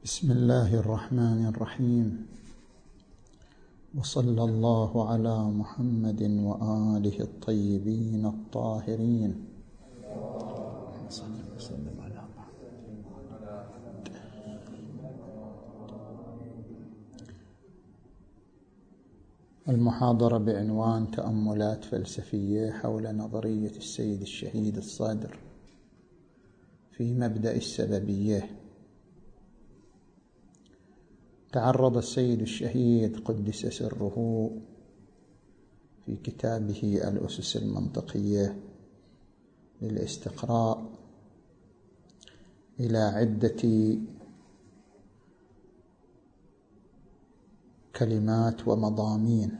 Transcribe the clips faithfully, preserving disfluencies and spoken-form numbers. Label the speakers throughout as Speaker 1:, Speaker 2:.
Speaker 1: بسم الله الرحمن الرحيم، وصلى الله على محمد وآله الطيبين الطاهرين. صلى وسلم على محمد. المحاضرة بعنوان تأملات فلسفية حول نظرية السيد الشهيد الصادر في مبدأ السببية. تعرض السيد الشهيد قدس سره في كتابه الأسس المنطقية للاستقراء إلى عدة كلمات ومضامين.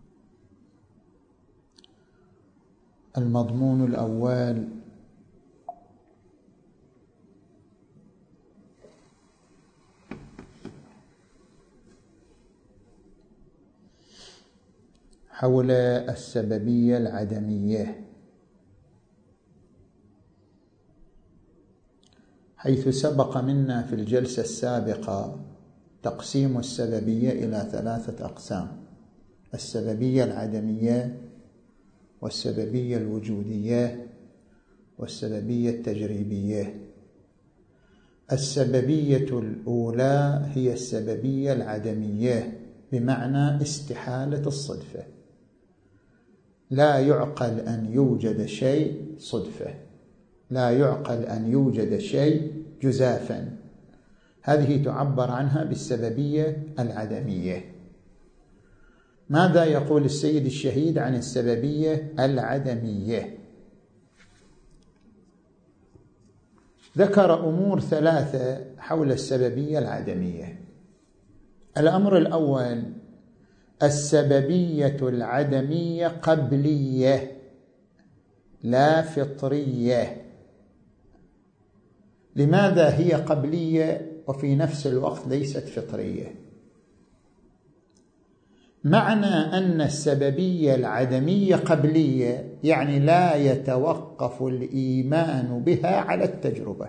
Speaker 1: المضمون الأول حول السببية العدمية، حيث سبق منا في الجلسة السابقة تقسيم السببية إلى ثلاثة أقسام: السببية العدمية، والسببية الوجودية، والسببية التجريبية. السببية الأولى هي السببية العدمية، بمعنى استحالة الصدفة. لا يعقل أن يوجد شيء صدفة، لا يعقل أن يوجد شيء جزافا. هذه تعبر عنها بالسببية العدمية. ماذا يقول السيد الشهيد عن السببية العدمية؟ ذكر أمور ثلاثة حول السببية العدمية. الأمر الأول: السببية العدمية قبلية لا فطرية. لماذا هي قبلية وفي نفس الوقت ليست فطرية؟ معنى أن السببية العدمية قبلية يعني لا يتوقف الإيمان بها على التجربة.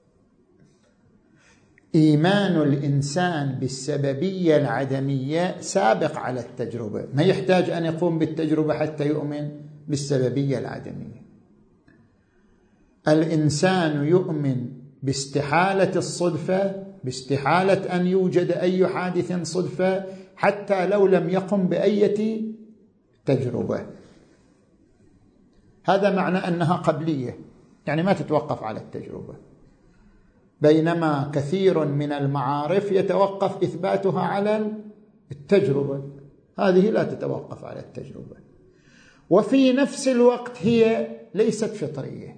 Speaker 1: إيمان الإنسان بالسببية العدمية سابق على التجربة، ما يحتاج أن يقوم بالتجربة حتى يؤمن بالسببية العدمية. الإنسان يؤمن باستحالة الصدفة، باستحالة أن يوجد أي حادث صدفة حتى لو لم يقم بأي تجربة. هذا معنى أنها قبلية، يعني ما تتوقف على التجربة. بينما كثير من المعارف يتوقف إثباتها على التجربة، هذه لا تتوقف على التجربة. وفي نفس الوقت هي ليست فطرية.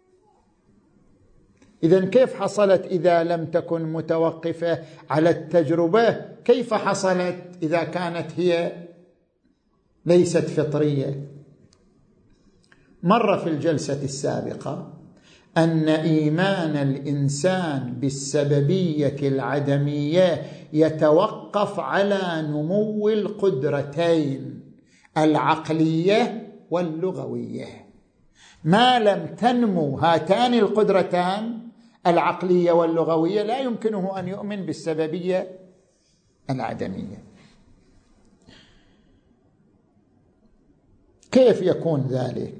Speaker 1: إذن كيف حصلت إذا لم تكن متوقفة على التجربة؟ كيف حصلت إذا كانت هي ليست فطرية؟ مر في الجلسة السابقة أن إيمان الإنسان بالسببية العدمية يتوقف على نمو القدرتين العقلية واللغوية. ما لم تنمو هاتان القدرتان العقلية واللغوية لا يمكنه أن يؤمن بالسببية العدمية. كيف يكون ذلك؟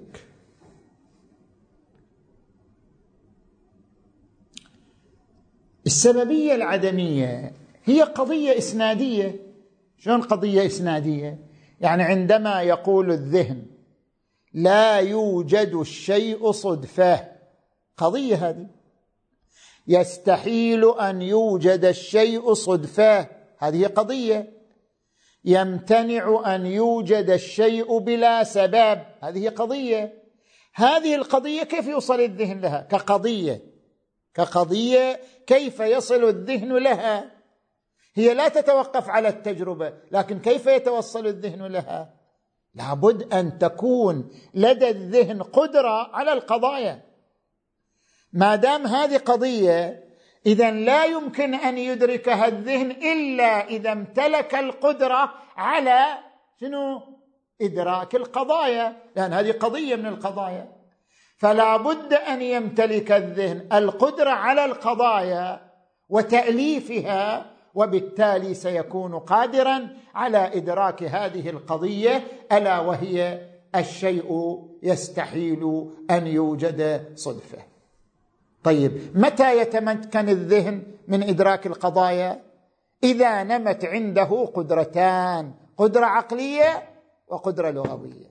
Speaker 1: السببية العدمية هي قضية إسنادية. شلون قضية إسنادية؟ يعني عندما يقول الذهن لا يوجد الشيء صدفة، قضية هذه. يستحيل أن يوجد الشيء صدفة، هذه قضية. يمتنع أن يوجد الشيء بلا سبب، هذه قضية. هذه القضية كيف يوصل الذهن لها كقضية؟ كقضية كيف يصل الذهن لها؟ هي لا تتوقف على التجربة، لكن كيف يتوصل الذهن لها؟ لابد أن تكون لدى الذهن قدرة على القضايا. ما دام هذه قضية، إذن لا يمكن أن يدركها الذهن إلا إذا امتلك القدرة على شنو؟ إدراك القضايا، لأن هذه قضية من القضايا. فلا بد أن يمتلك الذهن القدرة على القضايا وتأليفها، وبالتالي سيكون قادرا على إدراك هذه القضية، ألا وهي الشيء يستحيل أن يوجد صدفة. طيب، متى يتمكن الذهن من إدراك القضايا؟ إذا نمت عنده قدرتان: قدرة عقلية وقدرة لغوية.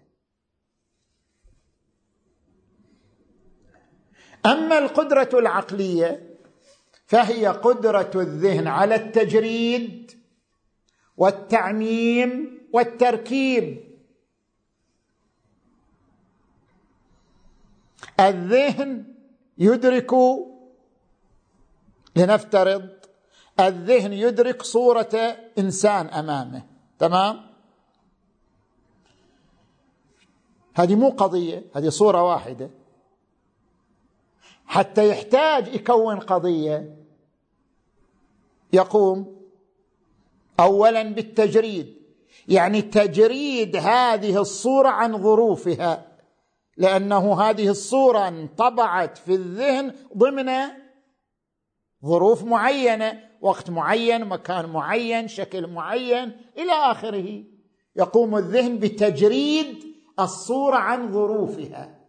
Speaker 1: أما القدرة العقلية فهي قدرة الذهن على التجريد والتعميم والتركيب. الذهن يدرك، لنفترض الذهن يدرك صورة إنسان أمامه، تمام؟ هذه مو قضية، هذه صورة واحدة. حتى يحتاج يكون قضية يقوم أولا بالتجريد، يعني تجريد هذه الصورة عن ظروفها، لأنه هذه الصورة انطبعت في الذهن ضمن ظروف معينة، وقت معين، مكان معين، شكل معين إلى آخره. يقوم الذهن بتجريد الصورة عن ظروفها.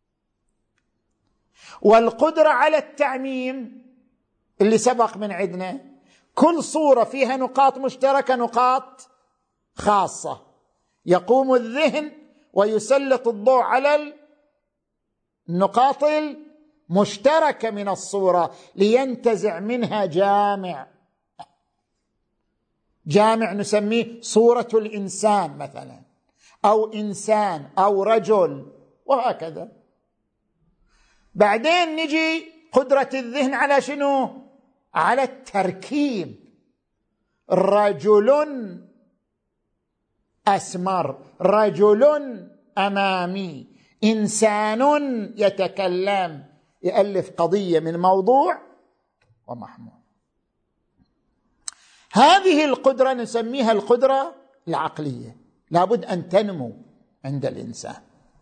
Speaker 1: والقدرة على التعميم اللي سبق من عندنا، كل صورة فيها نقاط مشتركة نقاط خاصة، يقوم الذهن ويسلط الضوء على النقاط المشتركة من الصورة لينتزع منها جامع. جامع نسميه صورة الإنسان مثلا، أو إنسان أو رجل، وهكذا. بعدين نجي قدرة الذهن على شنو؟ على التركيب. رجل أسمر، رجل أمامي، إنسان يتكلم، يألف قضية من موضوع ومحمول. هذه القدرة نسميها القدرة العقلية، لابد أن تنمو عند الإنسان.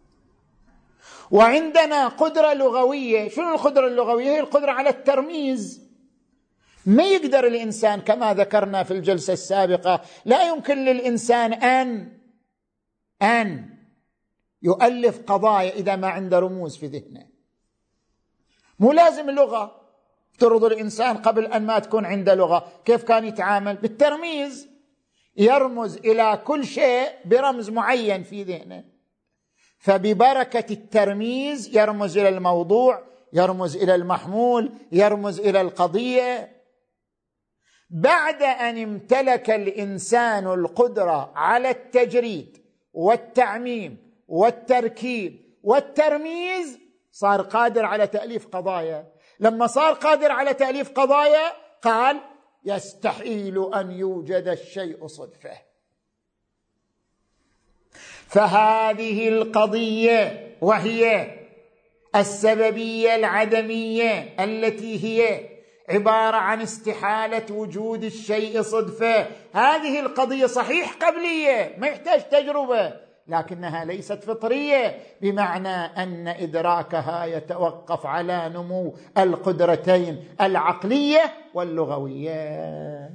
Speaker 1: وعندنا قدرة لغوية. شنو القدرة اللغوية؟ هي القدرة على الترميز. ما يقدر الإنسان، كما ذكرنا في الجلسة السابقة، لا يمكن للإنسان أن أن يؤلف قضايا إذا ما عنده رموز في ذهنه. مو لازم اللغة. افترض الإنسان قبل أن ما تكون عنده لغة، كيف كان يتعامل؟ بالترميز، يرمز إلى كل شيء برمز معين في ذهنه. فببركة الترميز يرمز إلى الموضوع، يرمز إلى المحمول، يرمز إلى القضية. بعد أن امتلك الإنسان القدرة على التجريد والتعميم والتركيب والترميز، صار قادر على تأليف قضايا. لما صار قادر على تأليف قضايا قال: يستحيل أن يوجد الشيء صدفة. فهذه القضية وهي السببية العدمية، التي هي عبارة عن استحالة وجود الشيء صدفة، هذه القضية صحيح قبلية، ما يحتاج تجربة، لكنها ليست فطرية، بمعنى أن إدراكها يتوقف على نمو القدرتين العقلية واللغوية.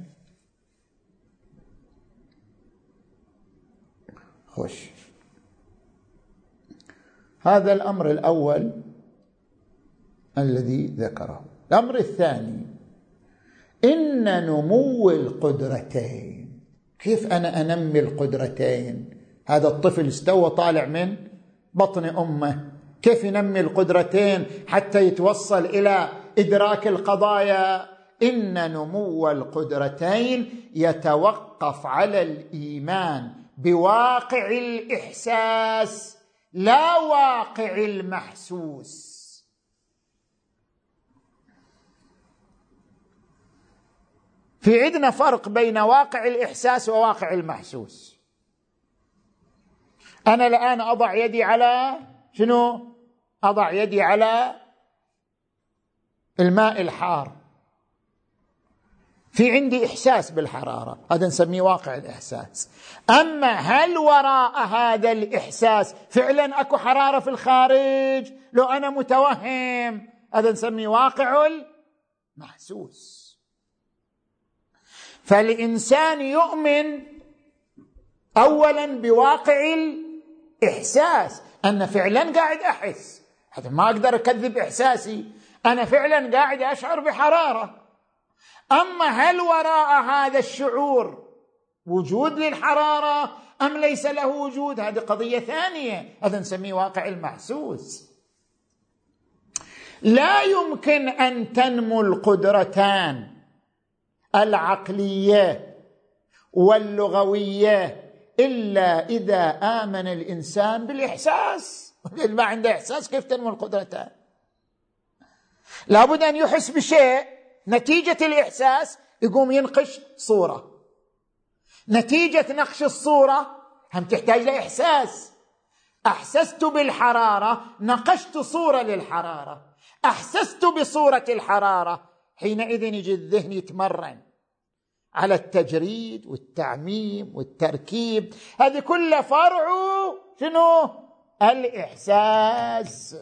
Speaker 1: خوش. هذا الأمر الأول الذي ذكره. الأمر الثاني: إن نمو القدرتين. كيف أنا أنمي القدرتين؟ هذا الطفل استوى طالع من بطن أمه، كيف ينمي القدرتين حتى يتوصل إلى إدراك القضايا؟ إن نمو القدرتين يتوقف على الإيمان بواقع الإحساس لا واقع المحسوس. في عندنا فرق بين واقع الإحساس وواقع المحسوس. أنا الآن أضع يدي على شنو؟ أضع يدي على الماء الحار، في عندي إحساس بالحرارة، هذا نسميه واقع الإحساس. أما هل وراء هذا الإحساس فعلا أكو حرارة في الخارج؟ لو أنا متوهم، هذا نسميه واقع المحسوس. فالإنسان يؤمن أولا بواقع الإحساس، أنا فعلا قاعد أحس، هذا ما أقدر أكذب إحساسي، أنا فعلا قاعد أشعر بحرارة. أما هل وراء هذا الشعور وجود للحرارة أم ليس له وجود، هذه قضية ثانية، هذا نسميه واقع المحسوس. لا يمكن أن تنمو القدرتان العقلية واللغوية إلا إذا آمن الإنسان بالإحساس. اللي ما عنده إحساس كيف تنمو القدرتان؟ لابد أن يحس بشيء، نتيجة الإحساس يقوم ينقش صورة، نتيجة نقش الصورة هم تحتاج لإحساس. أحسست بالحرارة، نقشت صورة للحرارة، أحسست بصورة الحرارة، حينئذ يجي الذهن يتمرن على التجريد والتعميم والتركيب، هذه كلها فرع شنو؟ الإحساس،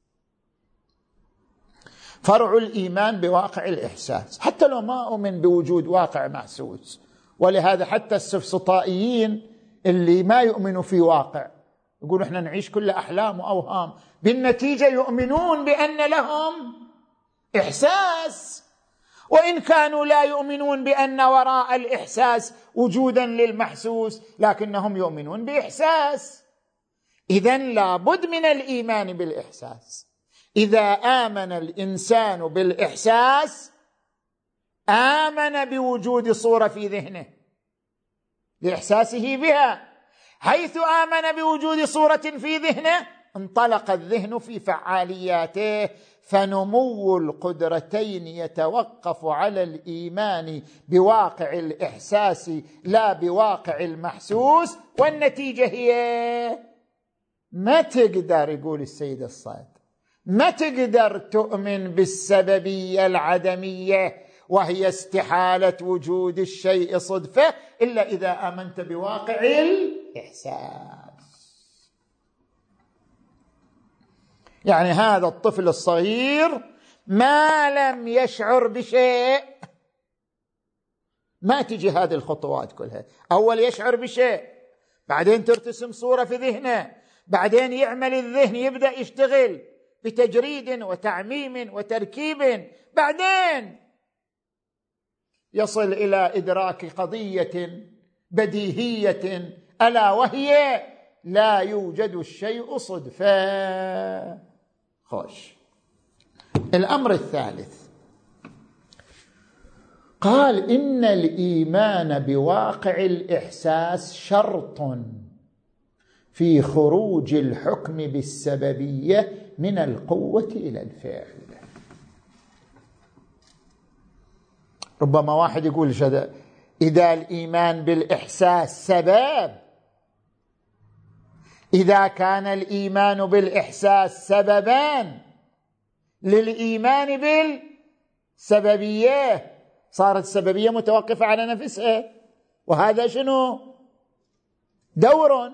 Speaker 1: فرع الإيمان بواقع الإحساس، حتى لو ما أؤمن بوجود واقع محسوس. ولهذا حتى السفسطائيين اللي ما يؤمنوا في واقع يقولوا احنا نعيش كل أحلام وأوهام، بالنتيجة يؤمنون بأن لهم إحساس، وإن كانوا لا يؤمنون بأن وراء الإحساس وجودا للمحسوس، لكنهم يؤمنون بإحساس. إذن لابد من الإيمان بالإحساس. إذا آمن الإنسان بالإحساس آمن بوجود صورة في ذهنه لإحساسه بها، حيث آمن بوجود صورة في ذهنه انطلق الذهن في فعالياته، فنمو القدرتين يتوقف على الإيمان بواقع الإحساس لا بواقع المحسوس، والنتيجة هي ما تقدر، يقول السيد الصادق، ما تقدر تؤمن بالسببية العدمية وهي استحالة وجود الشيء صدفة إلا إذا آمنت بواقع الإحساس. يعني هذا الطفل الصغير ما لم يشعر بشيء ما تجي هذه الخطوات كلها، أول يشعر بشيء، بعدين ترتسم صورة في ذهنه، بعدين يعمل الذهن يبدأ يشتغل بتجريد وتعميم وتركيب، بعدين يصل إلى إدراك قضية بديهية ألا وهي لا يوجد الشيء صدفة. خوش. الأمر الثالث قال إن الإيمان بواقع الإحساس شرط في خروج الحكم بالسببية من القوة إلى الفعل. ربما واحد يقول شذا إذا الإيمان بالإحساس سبب، إذا كان الإيمان بالإحساس سببان للإيمان بالسببية صارت السببية متوقفة على نفسها، وهذا شنو؟ دور.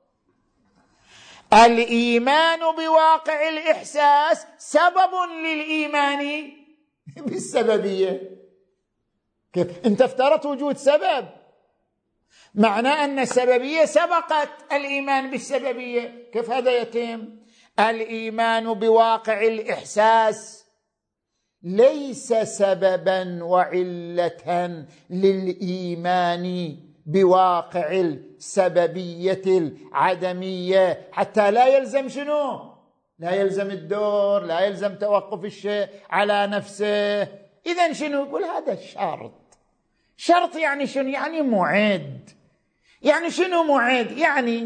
Speaker 1: الإيمان بواقع الإحساس سبب للإيمان بالسببية. كيف؟ انت افترضت وجود سبب، معناه أن السببية سبقت الإيمان بالسببية، كيف هذا يتم؟ الإيمان بواقع الإحساس ليس سببا وعلة للإيمان بواقع السببية العدمية، حتى لا يلزم شنو؟ لا يلزم الدور، لا يلزم توقف الشيء على نفسه. إذن شنو؟ يقول هذا شرط. شرط يعني شنو؟ يعني معد. يعني شنو معد؟ يعني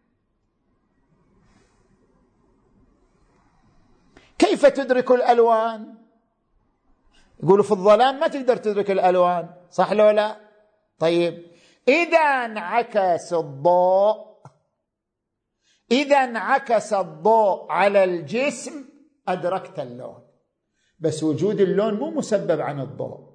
Speaker 1: كيف تدرك الألوان؟ يقولوا في الظلام ما تقدر تدرك الألوان، صح لو لا؟ طيب إذا انعكس الضوء إذا انعكس الضوء على الجسم أدركت اللون، بس وجود اللون مو مسبب عن الضوء،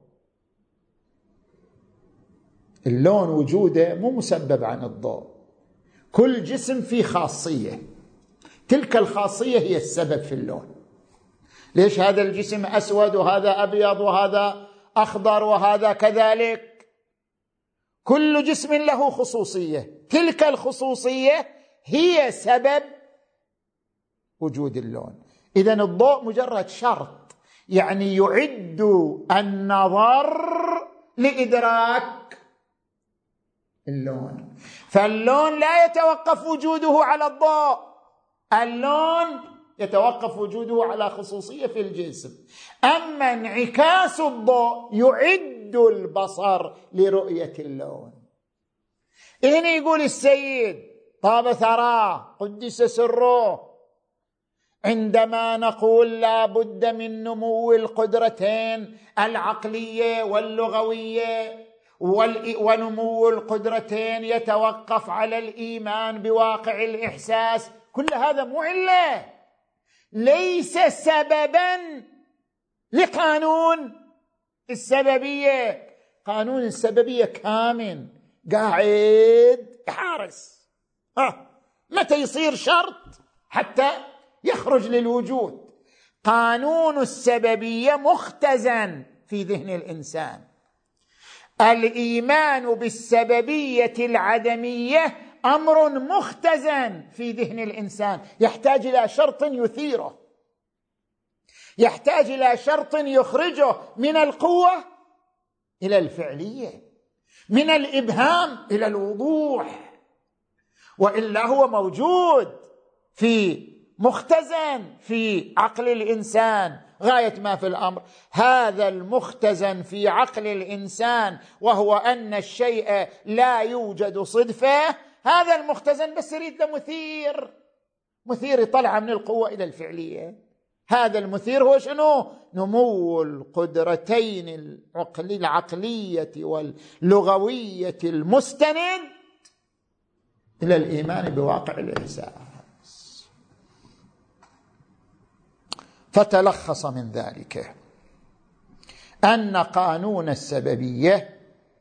Speaker 1: اللون وجوده مو مسبب عن الضوء. كل جسم فيه خاصية، تلك الخاصية هي السبب في اللون. ليش هذا الجسم أسود وهذا أبيض وهذا أخضر وهذا كذلك؟ كل جسم له خصوصية، تلك الخصوصية هي سبب وجود اللون. إذن الضوء مجرد شرط، يعني يعد النظر لإدراك اللون. فاللون لا يتوقف وجوده على الضوء، اللون يتوقف وجوده على خصوصية في الجسم. أما انعكاس الضوء يعد البصر لرؤية اللون. هنا يقول السيد طاب ثراه قدس سره: عندما نقول لا بد من نمو القدرتين العقلية واللغوية، ونمو القدرتين يتوقف على الإيمان بواقع الإحساس، كل هذا مو علة، ليس سببا لقانون السببية. قانون السببية كامن قاعد يحارس ها متى يصير شرط حتى يخرج للوجود. قانون السببية مختزن في ذهن الإنسان. الإيمان بالسببية العدمية أمر مختزن في ذهن الإنسان، يحتاج إلى شرط يثيره، يحتاج إلى شرط يخرجه من القوة إلى الفعلية، من الإبهام إلى الوضوح، وإلا هو موجود في مختزن في عقل الإنسان غاية ما في الأمر. هذا المختزن في عقل الإنسان وهو أن الشيء لا يوجد صدفة، هذا المختزن بس يريد له مثير، مثير يطلع من القوة إلى الفعلية. هذا المثير هو شنو؟ نمو القدرتين العقلية واللغوية المستند إلى الإيمان بواقع الإحساس. فتلخص من ذلك أن قانون السببية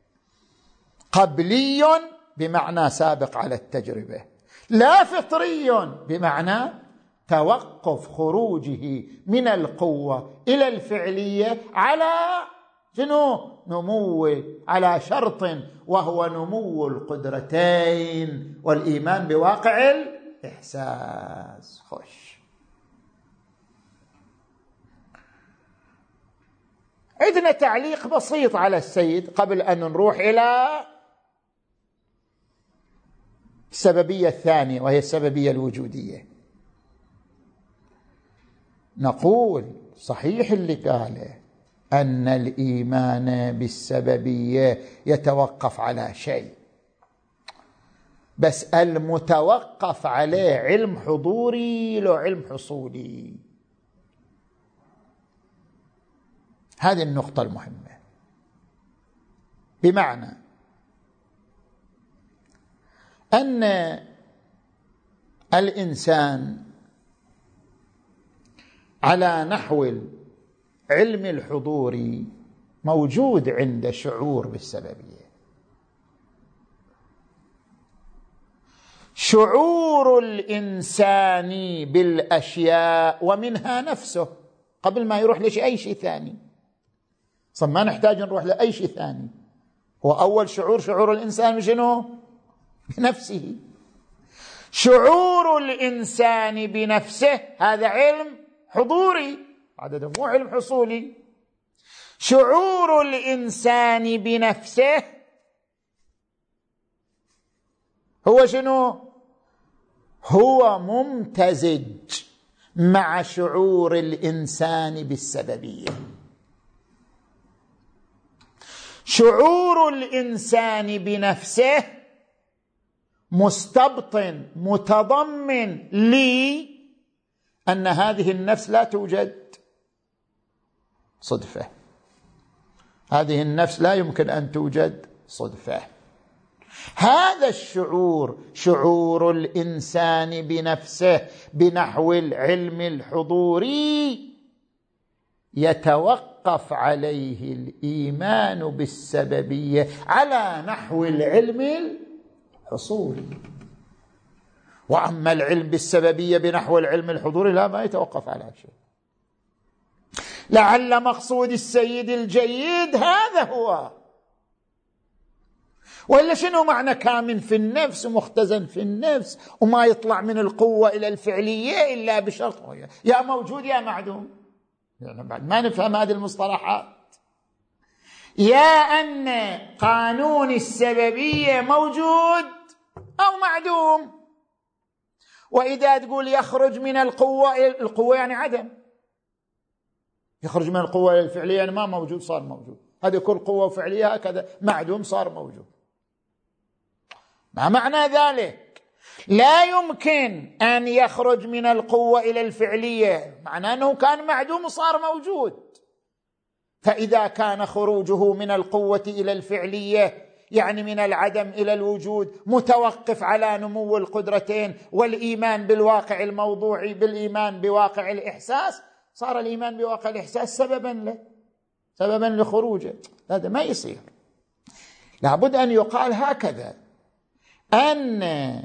Speaker 1: قبلي بمعنى سابق على التجربة، لا فطري بمعنى توقف خروجه من القوة إلى الفعلية على شنو؟ نمو، على شرط وهو نمو القدرتين والإيمان بواقع الإحساس. خوش. عندنا تعليق بسيط على السيد قبل أن نروح إلى السببية الثانية وهي السببية الوجودية. نقول صحيح اللي قاله أن الإيمان بالسببية يتوقف على شيء، بس المتوقف عليه علم حضوري لو علم حصولي. هذه النقطة المهمة. بمعنى أن الإنسان على نحو العلم الحضوري موجود عنده شعور بالسببية، شعور الإنسان بالأشياء ومنها نفسه قبل ما يروح لشيء أي شيء ثاني. صم ما نحتاج نروح لأي شيء ثاني، هو أول شعور شعور الإنسان شنو؟ بنفسه. شعور الإنسان بنفسه هذا علم حضوري، عدده مو علم حصولي. شعور الإنسان بنفسه هو شنو؟ هو ممتزج مع شعور الإنسان بالسببية. شعور الإنسان بنفسه مستبطن متضمن لي أن هذه النفس لا توجد صدفة، هذه النفس لا يمكن أن توجد صدفة. هذا الشعور شعور الإنسان بنفسه بنحو العلم الحضوري يتوقف عليه الإيمان بالسببية على نحو العلم الحصولي. وأما العلم بالسببية بنحو العلم الحضوري لا، ما يتوقف على شيء. لعل مقصود السيد الجيد هذا هو، وإلا شنو معنى كامن في النفس ومختزن في النفس وما يطلع من القوة إلى الفعلية إلا بشرط يا موجود يا معدوم؟ يعني بعد ما نفهم هذه المصطلحات. يا أن قانون السببية موجود أو معدوم. وإذا تقول يخرج من القوة، القوة يعني عدم، يخرج من القوة إلى الفعلية يعني ما موجود صار موجود. هذه كل قوة فعلية هكذا، معدوم صار موجود. ما معنى ذلك؟ لا يمكن أن يخرج من القوة إلى الفعلية، معناه أنه كان معدوم وصار موجود. فإذا كان خروجه من القوة إلى الفعلية يعني من العدم إلى الوجود متوقف على نمو القدرتين والإيمان بالواقع الموضوعي بالإيمان بواقع الإحساس، صار الإيمان بواقع الإحساس سببا له، سببا لخروجه. هذا ما يصير. لابد أن يقال هكذا أن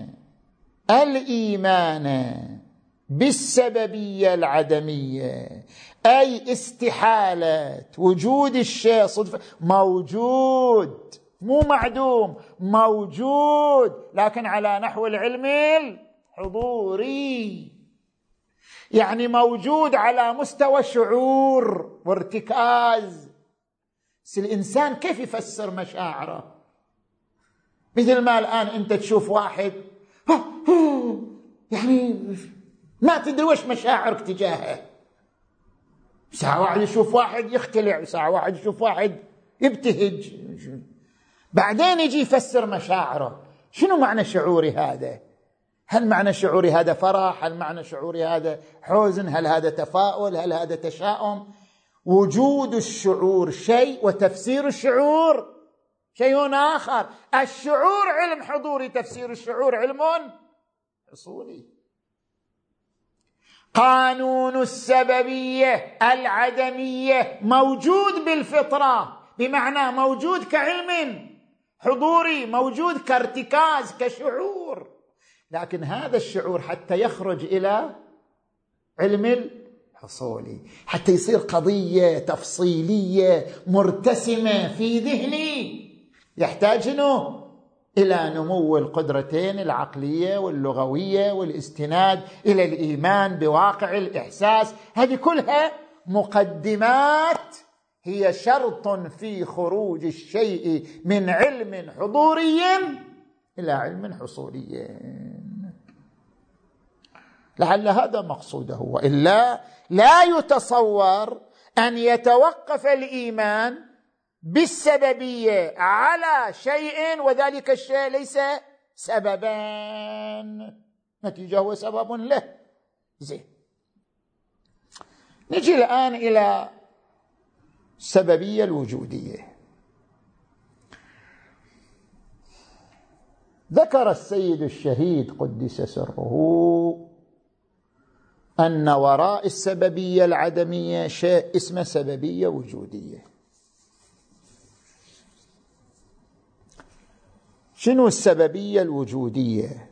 Speaker 1: الإيمان بالسببية العدمية أي استحالة وجود الشيء صدفة، موجود مو معدوم، موجود لكن على نحو العلم الحضوري، يعني موجود على مستوى شعور وارتكاز. بس الإنسان كيف يفسر مشاعره؟ مثل ما الآن أنت تشوف واحد يعني ما تدري وش مشاعرك تجاهه، ساعة واحد يشوف واحد يختلع، ساعة واحد يشوف واحد يبتهج، بعدين يجي يفسر مشاعره. شنو معنى شعوري هذا؟ هل معنى شعوري هذا فرح؟ هل معنى شعوري هذا حزن؟ هل هذا تفاؤل؟ هل هذا تشاؤم؟ وجود الشعور شيء وتفسير الشعور شيء آخر. الشعور علم حضوري، تفسير الشعور علم حصولي. قانون السببية العدمية موجود بالفطرة، بمعنى موجود كعلم حضوري، موجود كارتكاز كشعور، لكن هذا الشعور حتى يخرج إلى علم الحصولي، حتى يصير قضية تفصيلية مرتسمة في ذهني، يحتاج إنه إلى نمو القدرتين العقلية واللغوية والاستناد إلى الإيمان بواقع الإحساس. هذه كلها مقدمات هي شرط في خروج الشيء من علم حضوري إلى علم حصولي. لعل هذا مقصوده، وإلا لا يتصور أن يتوقف الإيمان بالسببية على شيء وذلك الشيء ليس سببا، نتيجة هو سبب له. زين، نجي الآن إلى السببية الوجودية. ذكر السيد الشهيد قدس سره أن وراء السببية العدمية شيء اسمه سببية وجودية. شنو السببية الوجودية؟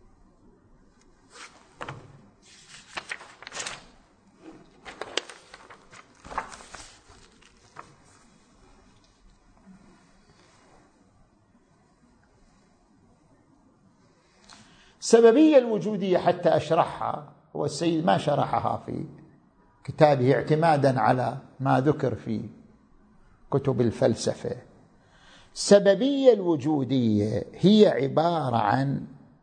Speaker 1: السببية الوجودية حتى أشرحها، هو السيد ما شرحها في كتابه اعتمادا على ما ذكر في كتب الفلسفة. السببية الوجودية هي عبارة عن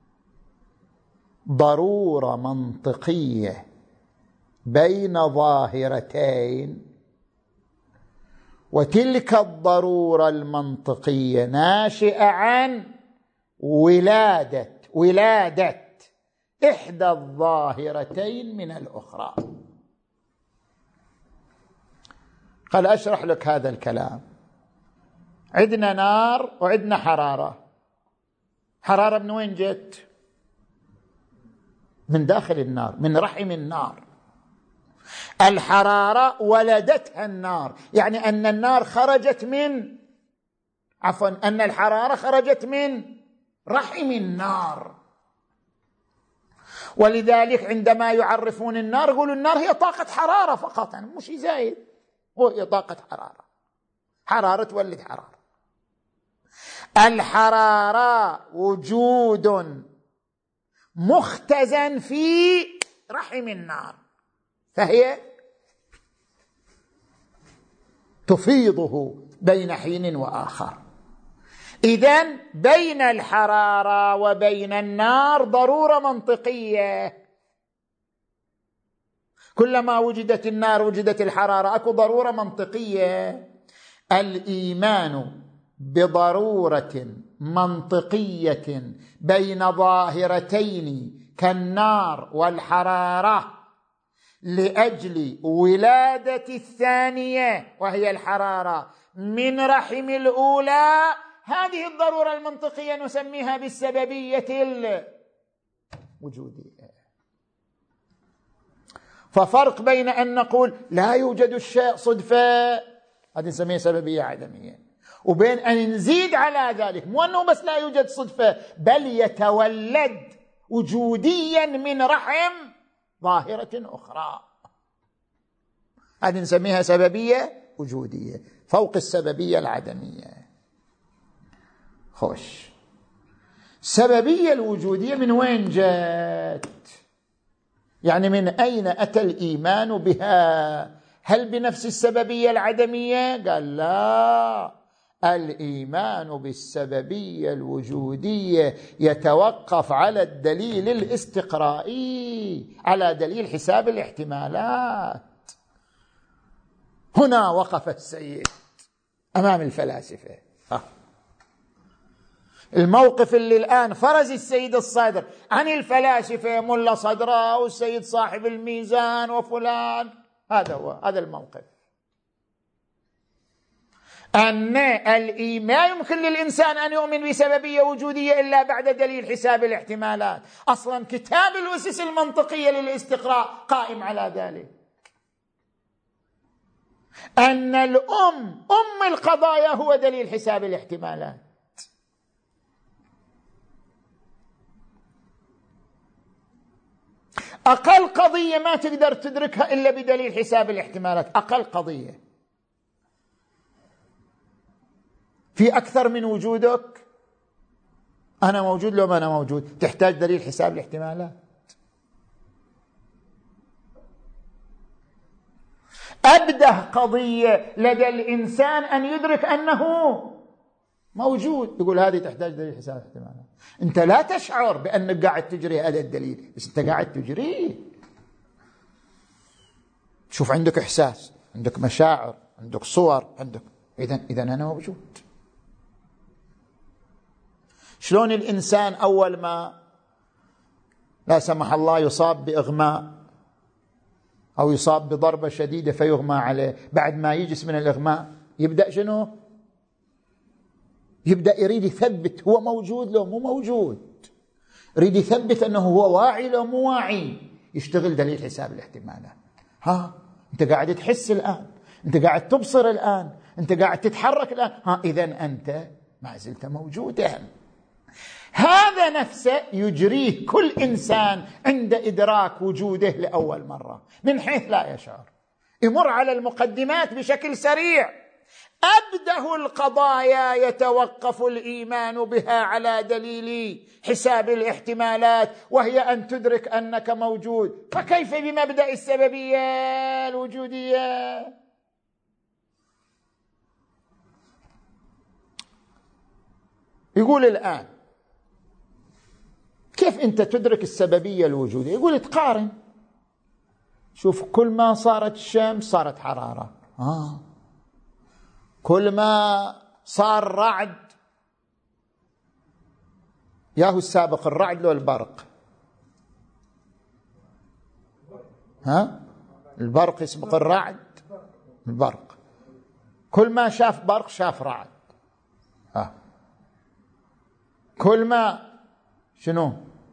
Speaker 1: ضرورة منطقية بين ظاهرتين، وتلك الضرورة المنطقية ناشئة عن ولادة ولادة إحدى الظاهرتين من الأخرى. قال أشرح لك هذا الكلام. عندنا نار وعندنا حرارة. حرارة من وين جت؟ من داخل النار، من رحم النار. الحرارة ولدتها النار، يعني أن النار خرجت من عفوا أن الحرارة خرجت من رحم النار. ولذلك عندما يعرفون النار يقولوا النار هي طاقة حرارة فقط، يعني مش زايد، هو هي طاقة حرارة، حرارة تولد حرارة. الحرارة وجود مختزن في رحم النار، فهي تفيضه بين حين وآخر. إذن بين الحرارة وبين النار ضرورة منطقية، كلما وجدت النار وجدت الحرارة، أكو ضرورة منطقية. الإيمان بضرورة منطقية بين ظاهرتين كالنار والحرارة لأجل ولادة الثانية وهي الحرارة من رحم الأولى، هذه الضرورة المنطقية نسميها بالسببية الوجودية. ففرق بين أن نقول لا يوجد الشيء صدفة، هذه نسميها سببية عدمية، وبين أن نزيد على ذلك مو أنه بس لا يوجد صدفة، بل يتولد وجوديا من رحم ظاهرة أخرى، هذه نسميها سببية وجودية فوق السببية العدمية. خوش، السببية الوجودية من وين جاءت؟ يعني من أين أتى الإيمان بها؟ هل بنفس السببية العدمية؟ قال لا، الإيمان بالسببية الوجودية يتوقف على الدليل الاستقرائي، على دليل حساب الاحتمالات. هنا وقف السيد أمام الفلاسفة. الموقف اللي الآن فرز السيد الصدر عن الفلاسفة، ملا صدرة والسيد صاحب الميزان وفلان، هذا هو هذا الموقف، أن ما يمكن للإنسان أن يؤمن بسببية وجودية إلا بعد دليل حساب الاحتمالات. أصلا كتاب الأسس المنطقية للاستقراء قائم على ذلك، أن الأم أم القضايا هو دليل حساب الاحتمالات. أقل قضية ما تقدر تدركها إلا بدليل حساب الاحتمالات، أقل قضية. في أكثر من وجودك، أنا موجود لو ما أنا موجود، تحتاج دليل حساب الاحتمالات. أبده قضية لدى الإنسان أن يدرك أنه موجود، يقول هذه تحتاج دليل حساب الاحتمالات. أنت لا تشعر بأنك قاعد تجري هذا الدليل، بس أنت قاعد تجريه. شوف، عندك إحساس، عندك مشاعر، عندك صور، عندك إذن إذن أنا موجود. شلون الإنسان أول ما لا سمح الله يصاب بإغماء أو يصاب بضربة شديدة فيغمى عليه، بعد ما يجلس من الإغماء يبدأ شنو؟ يبدأ يريد يثبت هو موجود لو مو موجود، يريد يثبت أنه هو واعي لو مو واعي، يشتغل دليل حساب الاحتمالات. ها أنت قاعد تحس الآن، أنت قاعد تبصر الآن، أنت قاعد تتحرك الآن، ها إذن أنت ما زلت موجودا. هذا نفسه يجريه كل إنسان عند إدراك وجوده لأول مرة من حيث لا يشعر، يمر على المقدمات بشكل سريع. أبده القضايا يتوقف الإيمان بها على دليل حساب الاحتمالات، وهي أن تدرك أنك موجود. فكيف بمبدأ السببية الوجودية؟ يقول الآن كيف أنت تدرك السببية الوجودية؟ يقول تقارن، شوف، كل ما صارت الشمس صارت حرارة، آه. كل ما صار رعد، ياهو السابق الرعد لو البرق؟ ها؟ البرق يسبق الرعد، البرق. كل ما شاف برق شاف رعد، آه. كل ما شنو؟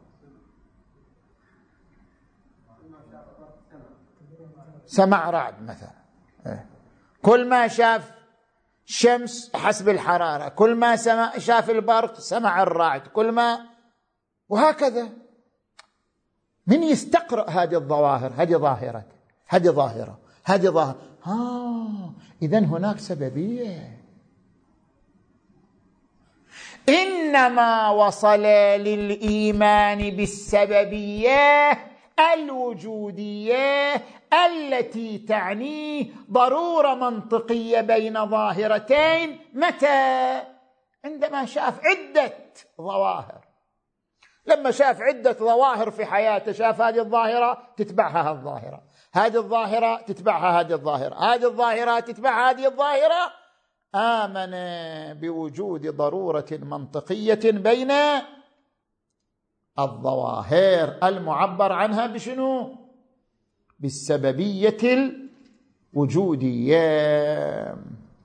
Speaker 1: سمع رعد مثلا. كل ما شاف شمس حسب الحرارة، كل ما سمع شاف البرق سمع الرعد، كل ما، وهكذا. من يستقرأ هذه الظواهر؟ هذه ظاهرة، هذه ظاهرة، هذه ظاهرة، ها إذن هناك سببية. إنما وصل للإيمان بالسببية الوجودية التي تعني ضرورة منطقية بين ظاهرتين. متى؟ عندما شاف عدة ظواهر. لما شاف عدة ظواهر في حياته، شاف هذه الظاهرة تتبعها الظاهرة، هذه الظاهرة تتبعها هذه الظاهرة، هذه الظاهرة تتبع هذه الظاهرة، آمن بوجود ضرورة منطقية بين الظواهر المعبر عنها بشنو؟ بالسببية الوجودية.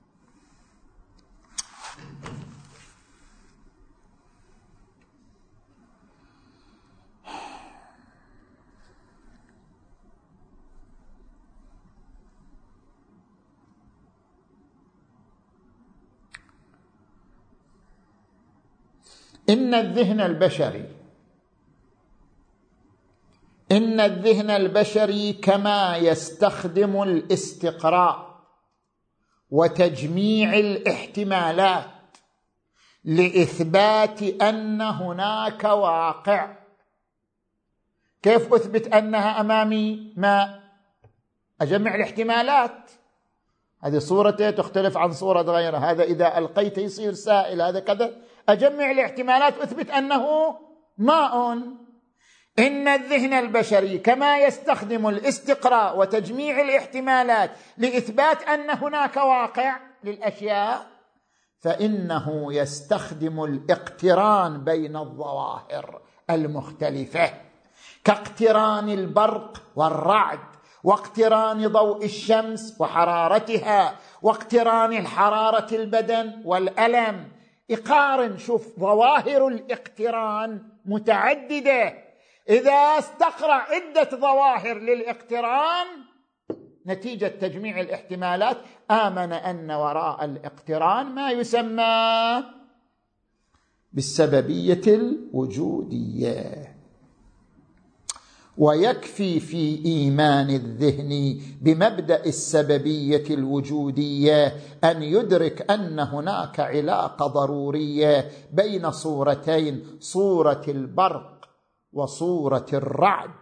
Speaker 1: إن الذهن البشري إن الذهن البشري كما يستخدم الاستقراء وتجميع الاحتمالات لإثبات أن هناك واقع. كيف أثبت أنها أمامي ماء؟ أجمع الاحتمالات. هذه صورته تختلف عن صورة غيرها، هذا إذا ألقيت يصير سائل، هذا كذا. أجمع الاحتمالات أثبت أنه ماء. إن الذهن البشري كما يستخدم الاستقراء وتجميع الاحتمالات لإثبات أن هناك واقع للأشياء، فإنه يستخدم الاقتران بين الظواهر المختلفة، كاقتران البرق والرعد، واقتران ضوء الشمس وحرارتها، واقتران الحرارة البدن والألم. يقارن، شوف ظواهر الاقتران متعددة. إذا استقرأ عدة ظواهر للاقتران نتيجة تجميع الاحتمالات، آمن أن وراء الاقتران ما يسمى بالسببية الوجودية. ويكفي في إيمان الذهن بمبدأ السببية الوجودية أن يدرك أن هناك علاقة ضرورية بين صورتين، صورة البرق وصورة الرعد،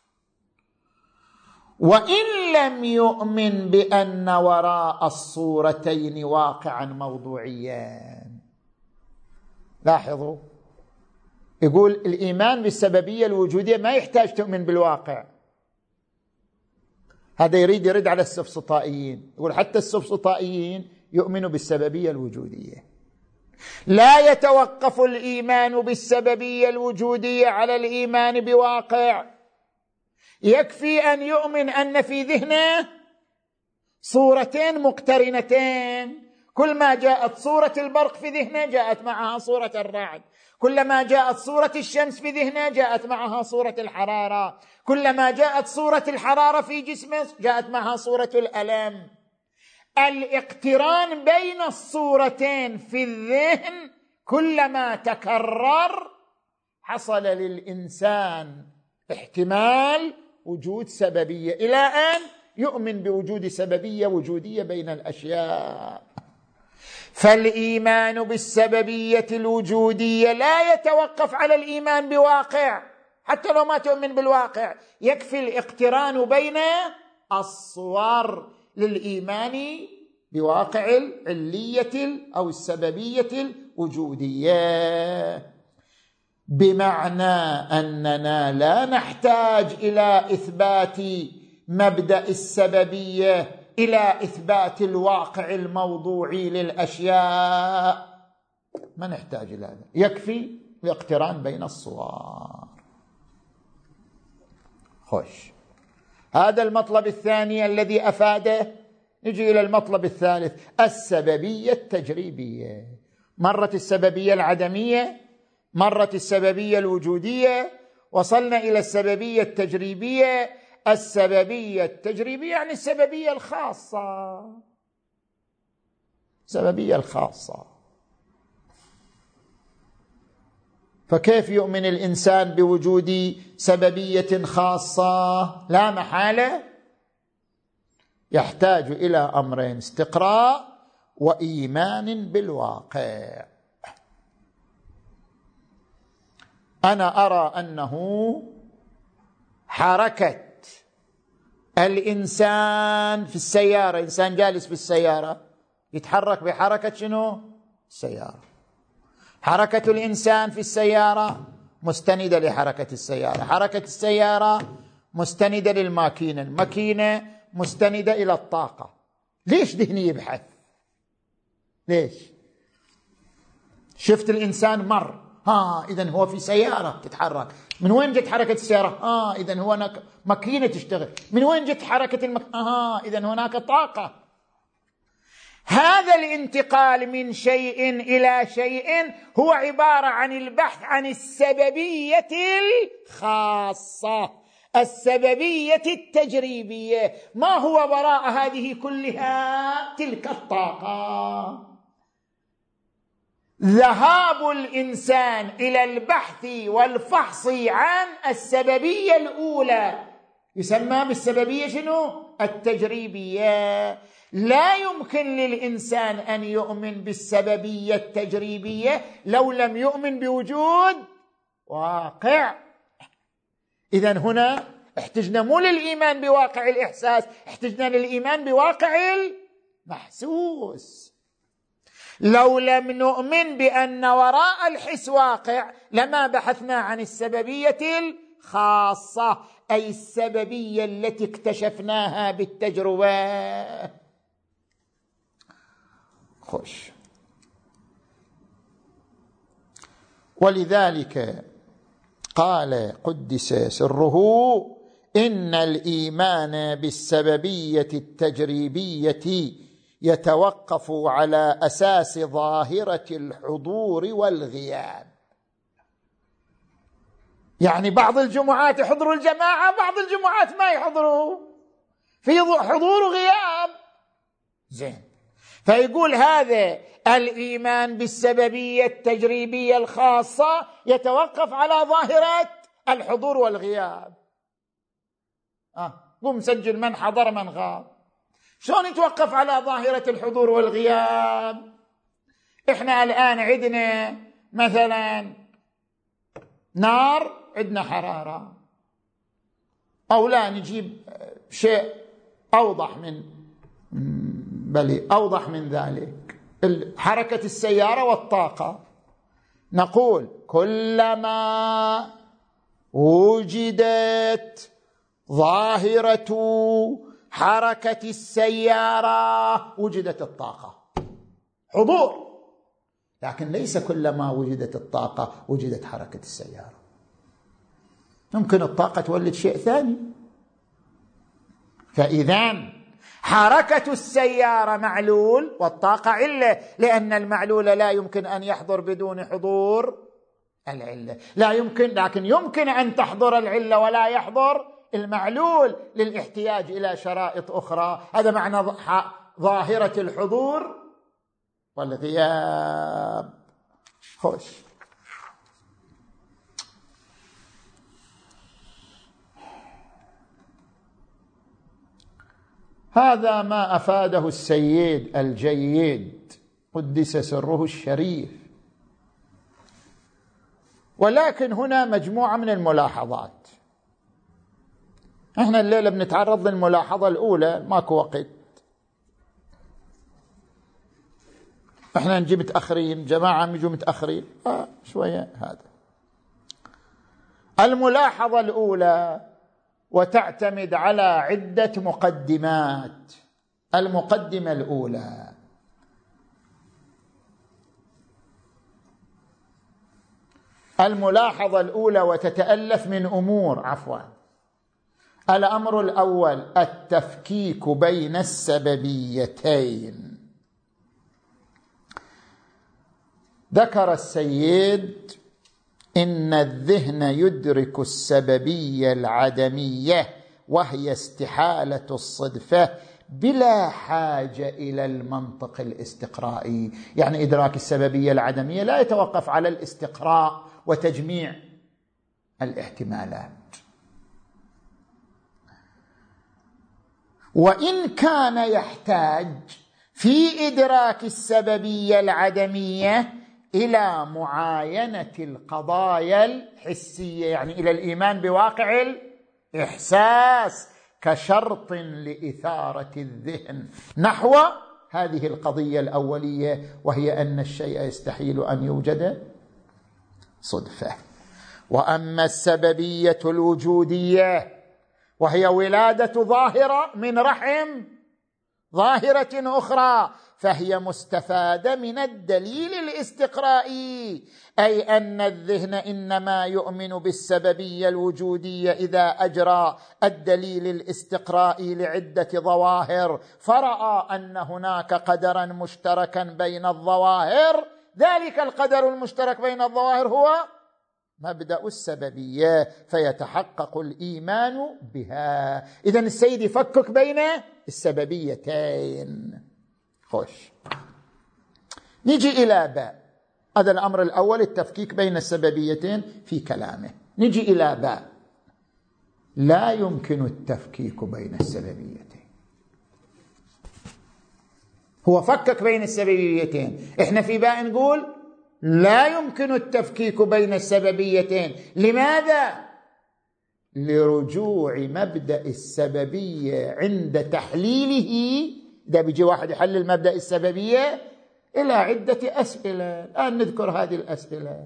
Speaker 1: وإن لم يؤمن بأن وراء الصورتين واقعا موضوعيا. لاحظوا، يقول الإيمان بالسببية الوجودية ما يحتاج تؤمن بالواقع. هذا يريد يرد على السفسطائيين، يقول حتى السفسطائيين يؤمنوا بالسببية الوجودية. لا يتوقف الإيمان بالسببية الوجودية على الإيمان بواقع. يكفي أن يؤمن أن في ذهنه صورتين مقترنتين، كل ما جاءت صورة البرق في ذهنه جاءت معها صورة الرعد، كلما جاءت صورة الشمس في ذهنه جاءت معها صورة الحرارة، كلما جاءت صورة الحرارة في جسمه جاءت معها صورة الألم. الاقتران بين الصورتين في الذهن كلما تكرر حصل للإنسان احتمال وجود سببية، إلى أن يؤمن بوجود سببية وجودية بين الأشياء. فالإيمان بالسببية الوجودية لا يتوقف على الإيمان بواقع، حتى لو ما تؤمن بالواقع يكفي الاقتران بين الصور للإيمان بواقع العلية أو السببية الوجودية، بمعنى أننا لا نحتاج إلى إثبات مبدأ السببية إلى إثبات الواقع الموضوعي للأشياء، ما نحتاج إلى هذا، يكفي الاقتران بين الصور. خوش، هذا المطلب الثاني الذي أفاده. نجي إلى المطلب الثالث، السببية التجريبية. مرت السببية العدمية، مرت السببية الوجودية، وصلنا إلى السببية التجريبية. السببية التجريبية يعني السببية الخاصة، السببية الخاصة. فكيف يؤمن الإنسان بوجود سببية خاصة؟ لا محالة يحتاج إلى أمرين: استقراء وإيمان بالواقع. أنا أرى أنه حركة الإنسان في السيارة، إنسان جالس في السيارة يتحرك بحركة شنو؟ السيارة. حركة الإنسان في السيارة مستندة لحركة السيارة، حركة السيارة مستندة للماكينة، الماكينة مستندة إلى الطاقة. ليش ذهني يبحث؟ ليش؟ شفت الإنسان مر، ها إذن هو في سيارة تتحرك. من وين جت حركة السيارة؟ ها إذن هو هناك ماكينة تشتغل. من وين جت حركة المك... ها إذن هناك طاقة. هذا الانتقال من شيء إلى شيء هو عبارة عن البحث عن السببية الخاصة، السببية التجريبية. ما هو وراء هذه كلها؟ تلك الطاقة. ذهاب الإنسان إلى البحث والفحص عن السببية الأولى يسمى بالسببية شنو؟ التجريبية. لا يمكن للإنسان أن يؤمن بالسببية التجريبية لو لم يؤمن بوجود واقع. إذن هنا احتجنا مو للإيمان بواقع الإحساس، احتجنا للإيمان بواقع المحسوس. لو لم نؤمن بأن وراء الحس واقع لما بحثنا عن السببية الخاصة، أي السببية التي اكتشفناها بالتجربة. خوش. ولذلك قال قدس سره: إن الإيمان بالسببية التجريبية يتوقف على أساس ظاهرة الحضور والغياب. يعني بعض الجمعات يحضروا الجماعة، بعض الجمعات ما يحضروا، في حضور وغياب. زين. فيقول هذا الإيمان بالسببية التجريبية الخاصة يتوقف على ظاهرة الحضور والغياب. آه قم سجل من حضر من غاب. شلون يتوقف على ظاهرة الحضور والغياب؟ إحنا الآن عندنا مثلا نار، عندنا حرارة، أو لا نجيب شيء أوضح من بل أوضح من ذلك، حركة السيارة والطاقة. نقول كلما وجدت ظاهرة حركة السيارة وجدت الطاقة، حضور. لكن ليس كلما وجدت الطاقة وجدت حركة السيارة. ممكن الطاقة تولد شيء ثاني. فإذن حركة السيارة معلول والطاقة علة، لأن المعلول لا يمكن أن يحضر بدون حضور العلة. لا يمكن، لكن يمكن أن تحضر العلة ولا يحضر المعلول للاحتياج إلى شرائط أخرى. هذا معنى ظاهرة الحضور والغياب. خوش. هذا ما أفاده السيد الجيد قدس سره الشريف. ولكن هنا مجموعة من الملاحظات. احنا الليلة بنتعرض للملاحظة الأولى، ماكو وقت، احنا نجي متأخرين، جماعة يجوا متأخرين آه شوية. هذا الملاحظة الأولى، وتعتمد على عدة مقدمات. المقدمة الأولى: الملاحظة الأولى وتتألف من أمور عفوا الأمر الأول التفكيك بين السببيتين. ذكر السيد إن الذهن يدرك السببية العدمية وهي استحالة الصدفة بلا حاجة إلى المنطق الاستقرائي. يعني إدراك السببية العدمية لا يتوقف على الاستقراء وتجميع الاحتمالات. وإن كان يحتاج في إدراك السببية العدمية إلى معاينة القضايا الحسية، يعني إلى الإيمان بواقع الإحساس كشرط لإثارة الذهن نحو هذه القضية الأولية، وهي أن الشيء يستحيل أن يوجد صدفة. وأما السببية الوجودية وهي ولادة ظاهرة من رحم ظاهرة أخرى، فهي مستفادة من الدليل الاستقرائي، أي أن الذهن إنما يؤمن بالسببية الوجودية إذا أجرى الدليل الاستقرائي لعدة ظواهر فرأى أن هناك قدرا مشتركا بين الظواهر، ذلك القدر المشترك بين الظواهر هو مبدأ السببية، فيتحقق الإيمان بها. إذن السيد يفكك بين السببيتين. خوش، نجي إلى باء. هذا الأمر الأول، التفكيك بين السببيتين في كلامه. نجي إلى باء. لا يمكن التفكيك بين السببيتين. هو فكك بين السببيتين، إحنا في باء نقول لا يمكن التفكيك بين السببيتين. لماذا؟ لرجوع مبدأ السببية عند تحليله، إذا بيجي واحد يحلل مبدأ السببية، إلى عدة أسئلة. الآن نذكر هذه الأسئلة.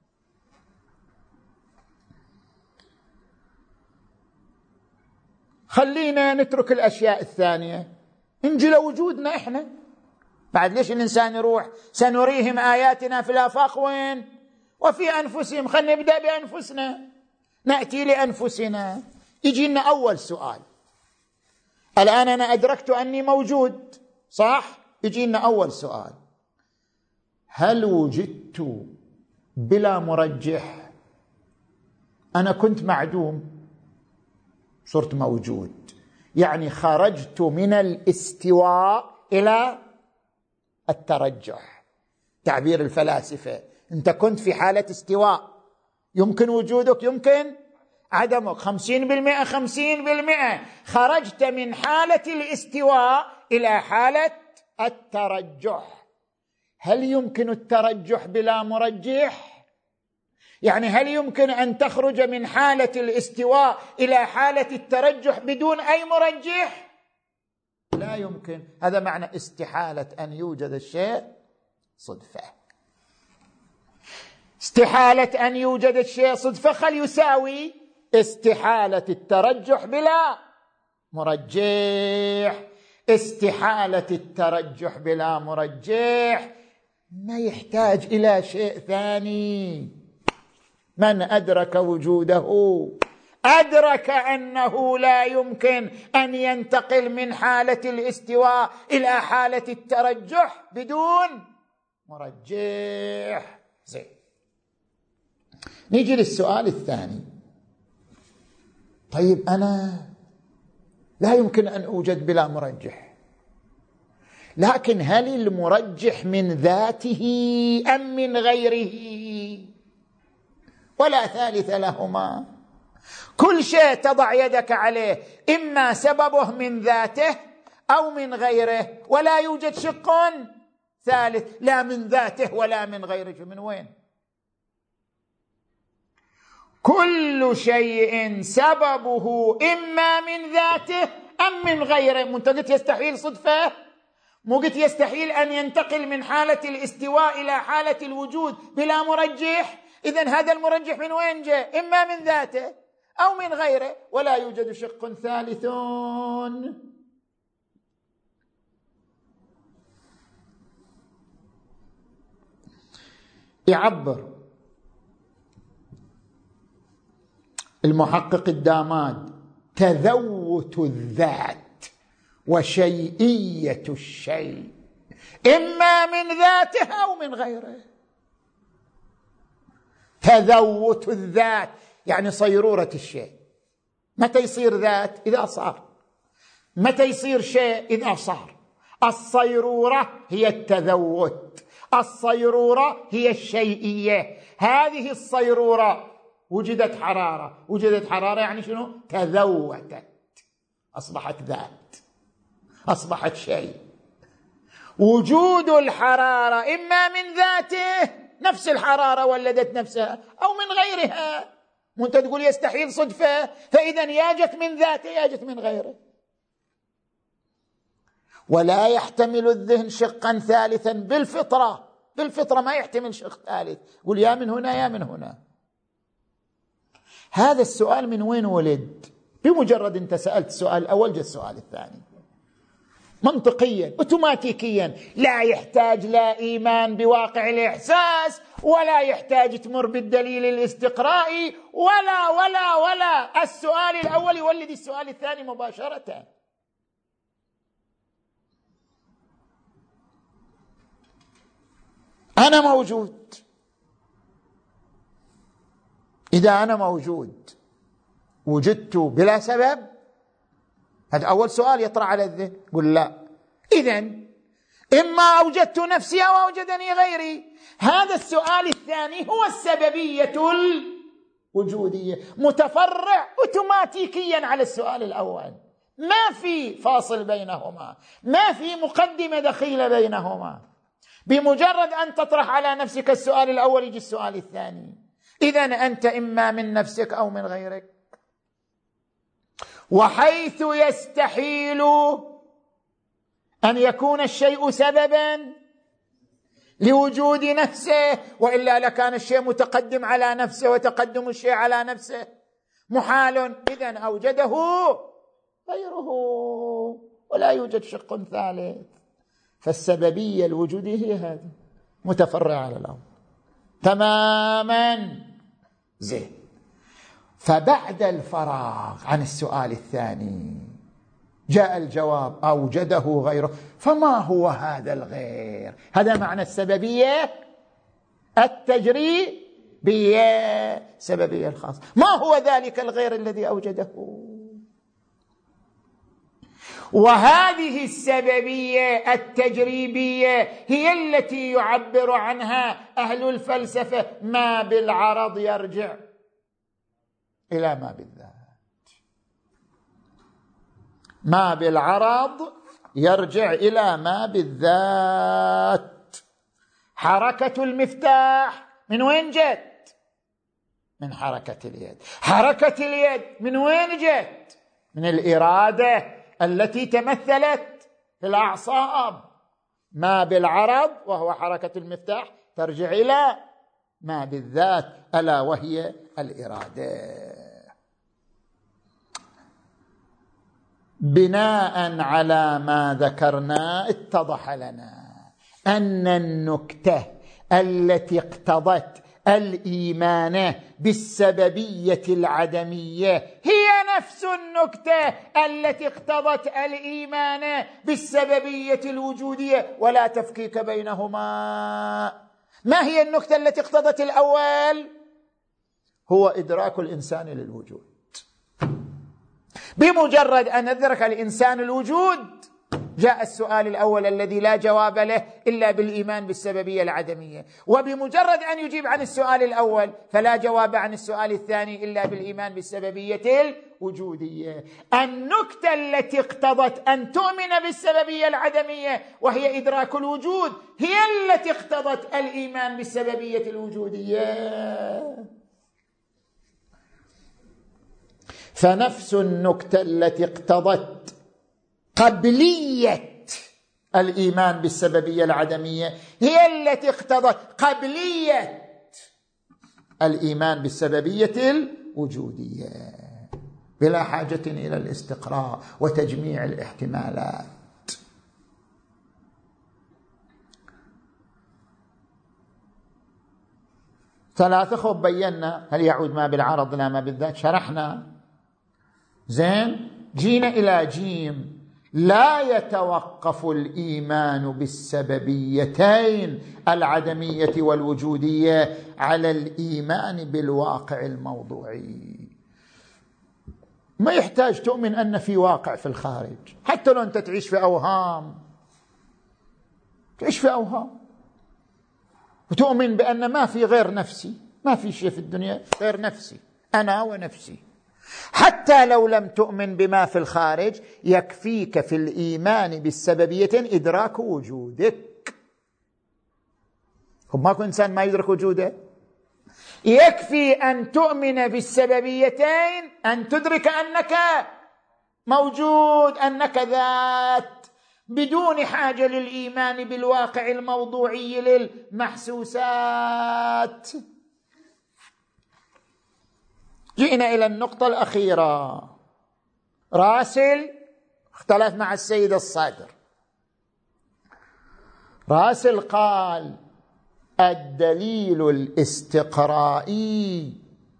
Speaker 1: خلينا نترك الأشياء الثانية، نجي لوجودنا إحنا. بعد ليش الإنسان يروح سنريهم آياتنا في الآفاق وين؟ وفي أنفسهم. خلينا نبدأ بأنفسنا، نأتي لأنفسنا. يجي لنا أول سؤال. الآن أنا أدركت أني موجود، صح؟ يجي لنا أول سؤال: هل وجدت بلا مرجح؟ أنا كنت معدوم صرت موجود، يعني خرجت من الاستواء إلى الترجح. تعبير الفلاسفة، أنت كنت في حالة استواء، يمكن وجودك يمكن عدمك، خمسين بالمئة خمسين بالمئة. خرجت من حالة الاستواء إلى حالة الترجح. هل يمكن الترجح بلا مرجح؟ يعني هل يمكن أن تخرج من حالة الاستواء إلى حالة الترجح بدون أي مرجح؟ لا يمكن. هذا معنى استحالة أن يوجد الشيء صدفة. استحالة أن يوجد الشيء صدفة خل يساوي استحالة الترجح بلا مرجح. استحالة الترجح بلا مرجح ما يحتاج إلى شيء ثاني. من أدرك وجوده أدرك أنه لا يمكن أن ينتقل من حالة الاستواء إلى حالة الترجح بدون مرجح. زين، نيجي للسؤال الثاني. طيب أنا لا يمكن أن أوجد بلا مرجح، لكن هل المرجح من ذاته أم من غيره؟ ولا ثالث لهما. كل شيء تضع يدك عليه إما سببه من ذاته أو من غيره، ولا يوجد شق ثالث، لا من ذاته ولا من غيره. من وين؟ كل شيء سببه إما من ذاته أم من غيره. مو أنت قلت يستحيل صدفة؟ مو قلت يستحيل أن ينتقل من حالة الاستواء إلى حالة الوجود بلا مرجح؟ إذن هذا المرجح من وين جاء؟ إما من ذاته أو من غيره، ولا يوجد شق ثالث. يعبر المحقق الداماد: تذوت الذات وشيئية الشيء إما من ذاته أو من غيره. تذوت الذات يعني صيرورة الشيء. متى يصير ذات؟ إذا صار. متى يصير شيء؟ إذا صار. الصيرورة هي التذوت، الصيرورة هي الشيئية. هذه الصيرورة وجدت حرارة، وجدت حرارة يعني شنو؟ تذوتت، أصبحت ذات، أصبحت شيء. وجود الحرارة إما من ذاته نفس الحرارة ولدت نفسها أو من غيرها. وانت تقول يستحيل صدفة، فإذا يا جت من ذاته يا جت من غيره. ولا يحتمل الذهن شقا ثالثا بالفطرة، بالفطرة ما يحتمل شق ثالث، قل يا من هنا يا من هنا. هذا السؤال من وين ولد؟ بمجرد انت سألت السؤال الأول جاء السؤال الثاني منطقيا اوتوماتيكيا، لا يحتاج لا إيمان بواقع الإحساس، ولا يحتاج تمر بالدليل الاستقرائي، ولا ولا ولا السؤال الأول يولد السؤال الثاني مباشرة. أنا موجود، إذا أنا موجود وجدت بلا سبب، هذا أول سؤال يطرح على الذهن. قل لا، إذن إما أوجدت نفسي أو أوجدني غيري. هذا السؤال الثاني هو السببية الوجودية، متفرع أوتوماتيكيا على السؤال الأول، ما في فاصل بينهما، ما في مقدمة دخيلة بينهما. بمجرد أن تطرح على نفسك السؤال الأول يجي السؤال الثاني. إذن أنت إما من نفسك أو من غيرك. وحيث يستحيل أن يكون الشيء سببا لوجود نفسه، وإلا لكان الشيء متقدم على نفسه وتقدم الشيء على نفسه محال، إذن أوجده غيره ولا يوجد شق ثالث. فالسببية الوجودية هي هذه، متفرعة على الأول تماما. زين، فبعد الفراغ عن السؤال الثاني جاء الجواب أوجده غيره. فما هو هذا الغير؟ هذا معنى السببية التجريبية، سببية الخاصة. ما هو ذلك الغير الذي أوجده؟ وهذه السببية التجريبية هي التي يعبر عنها أهل الفلسفة ما بالعرض يرجع إلى ما بالذات. ما بالعرض يرجع إلى ما بالذات. حركة المفتاح من وين جت؟ من حركة اليد. حركة اليد من وين جت؟ من الإرادة التي تمثلت في الأعصاب. ما بالعرض وهو حركة المفتاح ترجع إلى ما بالذات، ألا وهي الإرادة. بناء على ما ذكرنا اتضح لنا أن النكتة التي اقتضت الإيمان بالسببية العدمية هي نفس النكتة التي اقتضت الإيمان بالسببية الوجودية، ولا تفكيك بينهما. ما هي النكتة التي اقتضت الأول؟ هو إدراك الإنسان للوجود. بمجرد أن أدرك الإنسان الوجود جاء السؤال الأول الذي لا جواب له إلا بالإيمان بالسببية العدمية. وبمجرد أن يجيب عن السؤال الأول فلا جواب عن السؤال الثاني إلا بالإيمان بالسببية الوجودية. النكتة التي اقتضت أن تؤمن بالسببية العدمية وهي إدراك الوجود هي التي اقتضت الإيمان بالسببية الوجودية. فنفس النكتة التي اقتضت قبلية الإيمان بالسببية العدمية هي التي اقتضت قبلية الإيمان بالسببية الوجودية، بلا حاجة إلى الاستقراء وتجميع الاحتمالات. ثلاثة خب بينا هل يعود ما بالعرض لا ما بالذات، شرحنا. زين، جينا إلى جيم. لا يتوقف الإيمان بالسببيتين العدمية والوجودية على الإيمان بالواقع الموضوعي. ما يحتاج تؤمن أن في واقع في الخارج، حتى لو أنت تعيش في أوهام، تعيش في أوهام وتؤمن بأن ما في غير نفسي، ما في شيء في الدنيا غير نفسي، أنا ونفسي. حتى لو لم تؤمن بما في الخارج يكفيك في الإيمان بالسببية إدراك وجودك. هو ماكو إنسان ما يدرك وجوده. يكفي أن تؤمن بالسببيتين أن تدرك أنك موجود، أنك ذات، بدون حاجة للإيمان بالواقع الموضوعي للمحسوسات. جئنا إلى النقطة الأخيرة. راسل اختلف مع السيد الصادر. راسل قال الدليل الاستقرائي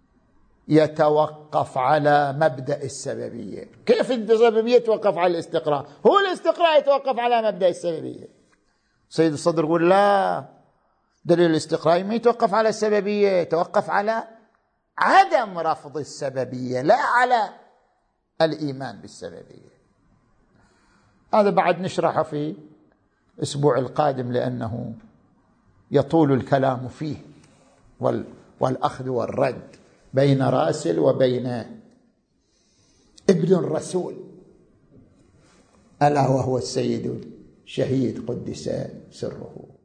Speaker 1: يتوقف على مبدأ السببية. كيف السببية يتوقف على الاستقراء؟ هو الاستقراء يتوقف على مبدأ السببية. سيد الصدر يقول لا، دليل الاستقراء ما يتوقف على السببية، يتوقف على عدم رفض السببية لا على الإيمان بالسببية. هذا بعد نشرحه في الأسبوع القادم لأنه يطول الكلام فيه والأخذ والرد بين راسل وبين ابن الرسول ألا وهو السيد الشهيد قدس سره.